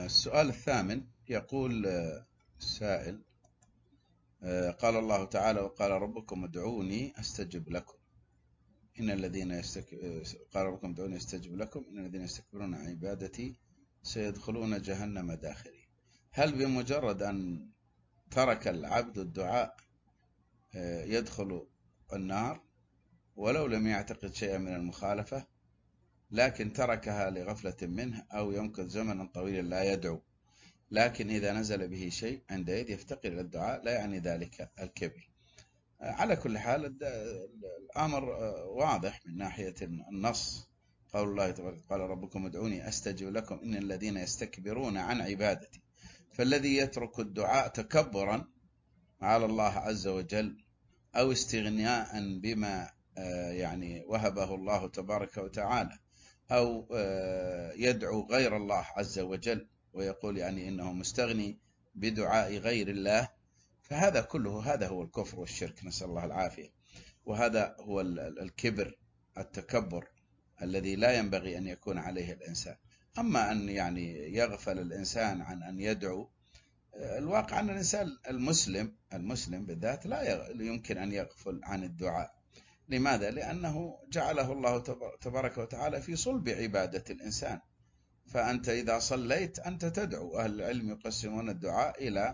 السؤال الثامن يقول السائل: قال الله تعالى: وقال ربكم ادعوني أستجب لكم إن الذين قال ربكم ادعوني أستجب لكم إن الذين يستكبرون عن عبادتي سيدخلون جهنم داخرين. هل بمجرد أن ترك العبد الدعاء يدخل النار ولو لم يعتقد شيئا من المخالفة، لكن تركها لغفلة منه، أو يمكث زمنا طويلا لا يدعو، لكن إذا نزل به شيء عندئذ يفتقر إلى الدعاء، لا يعني ذلك الكبر؟ على كل حال الأمر واضح من ناحية النص. قول الله تبارك: قال ربكم ادعوني أستجب لكم إن الذين يستكبرون عن عبادتي. فالذي يترك الدعاء تكبرا على الله عز وجل أو استغناء بما يعني وهبه الله تبارك وتعالى، أو يدعو غير الله عز وجل ويقول يعني إنه مستغني بدعاء غير الله، فهذا كله هذا هو الكفر والشرك، نسأل الله العافية. وهذا هو الكبر، التكبر الذي لا ينبغي أن يكون عليه الإنسان. أما أن يعني يغفل الإنسان عن أن يدعو، الواقع أن الإنسان المسلم بالذات لا يمكن أن يغفل عن الدعاء. لماذا؟ لأنه جعله الله تبارك وتعالى في صلب عبادة الإنسان. فأنت إذا صليت أنت تدعو. أهل العلم يقسمون الدعاء إلى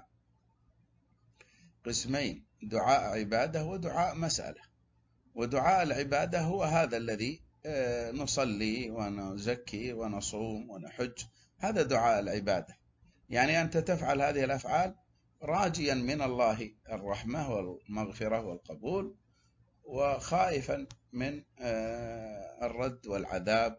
قسمين: دعاء عبادة ودعاء مسألة. ودعاء العبادة هو هذا الذي نصلي ونزكي ونصوم ونحج، هذا دعاء العبادة. يعني أنت تفعل هذه الأفعال راجيا من الله الرحمة والمغفرة والقبول، وخائفا من الرد والعذاب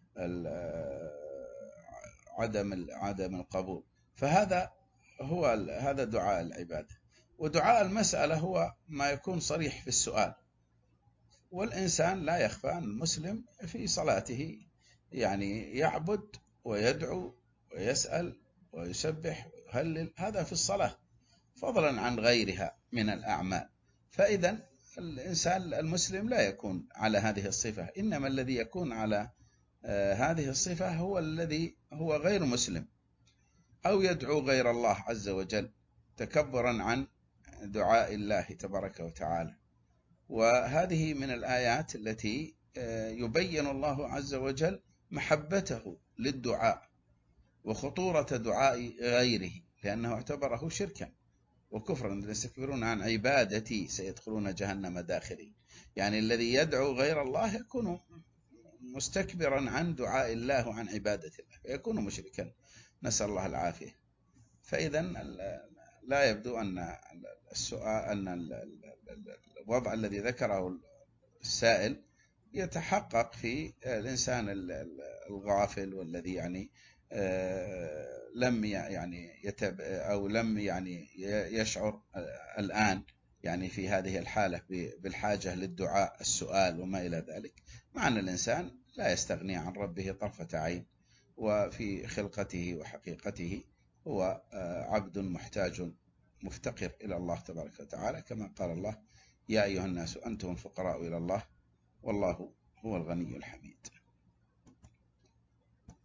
وعدم القبول. فهذا هذا دعاء العبادة. ودعاء المسألة هو ما يكون صريح في السؤال. والإنسان لا يخفى أن المسلم في صلاته يعني يعبد ويدعو ويسأل ويسبح ويهلل، هذا في الصلاة، فضلا عن غيرها من الأعمال. فإذا الإنسان المسلم لا يكون على هذه الصفة، إنما الذي يكون على هذه الصفة هو الذي هو غير مسلم، أو يدعو غير الله عز وجل تكبرا عن دعاء الله تبارك وتعالى. وهذه من الآيات التي يبين الله عز وجل محبته للدعاء وخطورة دعاء غيره، لأنه اعتبره شركا وكفرا. يستكبرون عن عبادتي سيدخلون جهنم داخرين. يعني الذي يدعو غير الله يكون مستكبرا عن دعاء الله وعن عبادة الله، يكون مشركا، نسأل الله العافية. فإذا لا يبدو أن السؤال أن الوضع الذي ذكره السائل يتحقق في الإنسان الغافل، والذي يعني لم يشعر الآن يعني في هذه الحالة بالحاجة للدعاء، السؤال وما إلى ذلك، مع أن الإنسان لا يستغني عن ربه طرفة عين، وفي خلقته وحقيقته هو عبد محتاج مفتقر إلى الله تبارك وتعالى، كما قال الله: يا أيها الناس أنتم الفقراء إلى الله والله هو الغني الحميد.